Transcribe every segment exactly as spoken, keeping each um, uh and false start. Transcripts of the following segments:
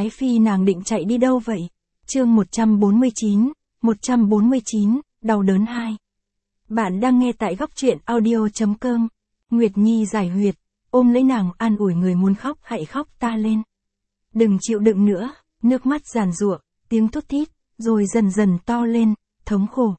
Ái Phi nàng định chạy đi đâu vậy? Chương một trăm bốn mươi chín, một trăm bốn mươi chín, đau đớn hai. Bạn đang nghe tại góc truyện audio chấm com. Nguyệt Nhi giải huyệt, ôm lấy nàng an ủi người muốn khóc hãy khóc ta lên. Đừng chịu đựng nữa, nước mắt giàn giụa, tiếng thút thít, rồi dần dần to lên, thống khổ.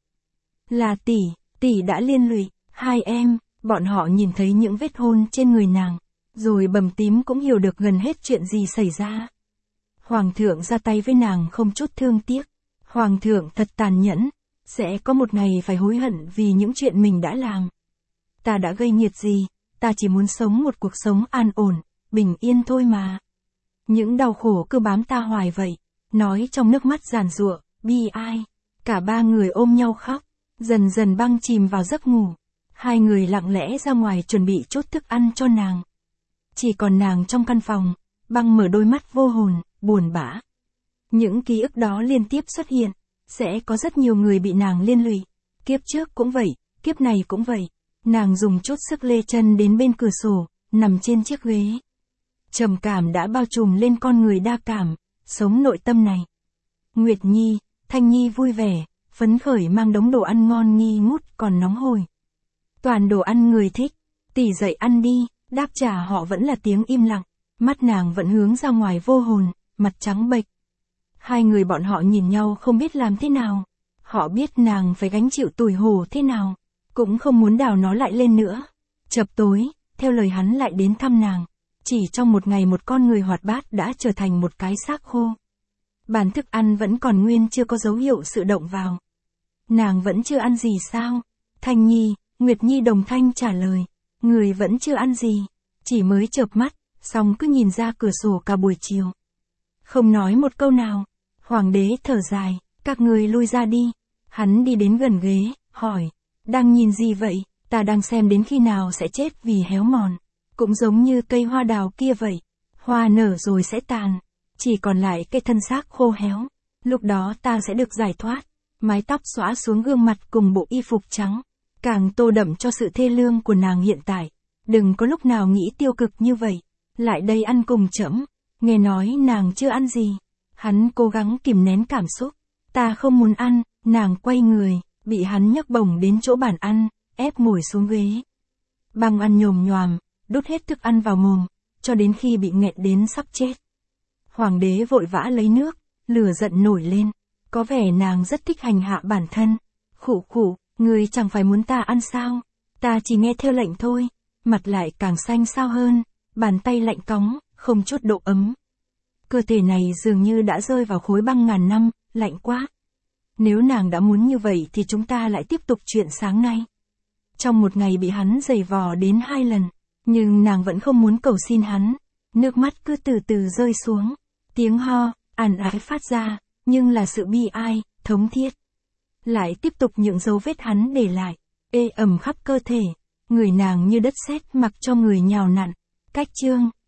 Là tỷ, tỷ đã liên lụy, hai em, bọn họ nhìn thấy những vết hôn trên người nàng, rồi bầm tím cũng hiểu được gần hết chuyện gì xảy ra. Hoàng thượng ra tay với nàng không chút thương tiếc. Hoàng thượng thật tàn nhẫn, sẽ có một ngày phải hối hận vì những chuyện mình đã làm. Ta đã gây nghiệt gì, ta chỉ muốn sống một cuộc sống an ổn, bình yên thôi mà. Những đau khổ cứ bám ta hoài vậy, nói trong nước mắt giàn giụa, bi ai. Cả ba người ôm nhau khóc, dần dần băng chìm vào giấc ngủ. Hai người lặng lẽ ra ngoài chuẩn bị chút thức ăn cho nàng. Chỉ còn nàng trong căn phòng, băng mở đôi mắt vô hồn, buồn bã. Những ký ức đó liên tiếp xuất hiện, sẽ có rất nhiều người bị nàng liên lụy. Kiếp trước cũng vậy, kiếp này cũng vậy. Nàng dùng chút sức lê chân đến bên cửa sổ, nằm trên chiếc ghế. Trầm cảm đã bao trùm lên con người đa cảm, sống nội tâm này. Nguyệt Nhi, Thanh Nhi vui vẻ, phấn khởi mang đống đồ ăn ngon nghi ngút còn nóng hổi. Toàn đồ ăn người thích, tỷ dậy ăn đi, đáp trả họ vẫn là tiếng im lặng. Mắt nàng vẫn hướng ra ngoài vô hồn, mặt trắng bệch. Hai người bọn họ nhìn nhau không biết làm thế nào. Họ biết nàng phải gánh chịu tủi hổ thế nào. Cũng không muốn đào nó lại lên nữa. Chập tối, theo lời hắn lại đến thăm nàng. Chỉ trong một ngày một con người hoạt bát đã trở thành một cái xác khô. Bàn thức ăn vẫn còn nguyên chưa có dấu hiệu sự động vào. Nàng vẫn chưa ăn gì sao? Thanh Nhi, Nguyệt Nhi đồng thanh trả lời. Người vẫn chưa ăn gì. Chỉ mới chợp mắt, xong cứ nhìn ra cửa sổ cả buổi chiều. Không nói một câu nào. Hoàng đế thở dài, các người lui ra đi. Hắn đi đến gần ghế, hỏi. Đang nhìn gì vậy? Ta đang xem đến khi nào sẽ chết vì héo mòn. Cũng giống như cây hoa đào kia vậy. Hoa nở rồi sẽ tàn. Chỉ còn lại cái thân xác khô héo. Lúc đó ta sẽ được giải thoát. Mái tóc xõa xuống gương mặt cùng bộ y phục trắng. Càng tô đậm cho sự thê lương của nàng hiện tại. Đừng có lúc nào nghĩ tiêu cực như vậy. Lại đây ăn cùng trẫm. Nghe nói nàng chưa ăn gì. Hắn cố gắng kìm nén cảm xúc. Ta không muốn ăn. Nàng quay người, bị hắn nhấc bổng đến chỗ bàn ăn, ép ngồi xuống ghế. Băng ăn nhồm nhoàm, đút hết thức ăn vào mồm, cho đến khi bị nghẹn đến sắp chết. Hoàng đế vội vã lấy nước, lửa giận nổi lên. Có vẻ nàng rất thích hành hạ bản thân. Khụ khụ, người chẳng phải muốn ta ăn sao? Ta chỉ nghe theo lệnh thôi. Mặt lại càng xanh xao hơn, bàn tay lạnh cóng, không chút độ ấm. Cơ thể này dường như đã rơi vào khối băng ngàn năm, lạnh quá. Nếu nàng đã muốn như vậy thì chúng ta lại tiếp tục chuyện sáng nay. Trong một ngày bị hắn giày vò đến hai lần, nhưng nàng vẫn không muốn cầu xin hắn. Nước mắt cứ từ từ rơi xuống. Tiếng ho, àn ái phát ra, nhưng là sự bi ai, thống thiết. Lại tiếp tục những dấu vết hắn để lại, ê ẩm khắp cơ thể. Người nàng như đất sét mặc cho người nhào nặn. Cách chương.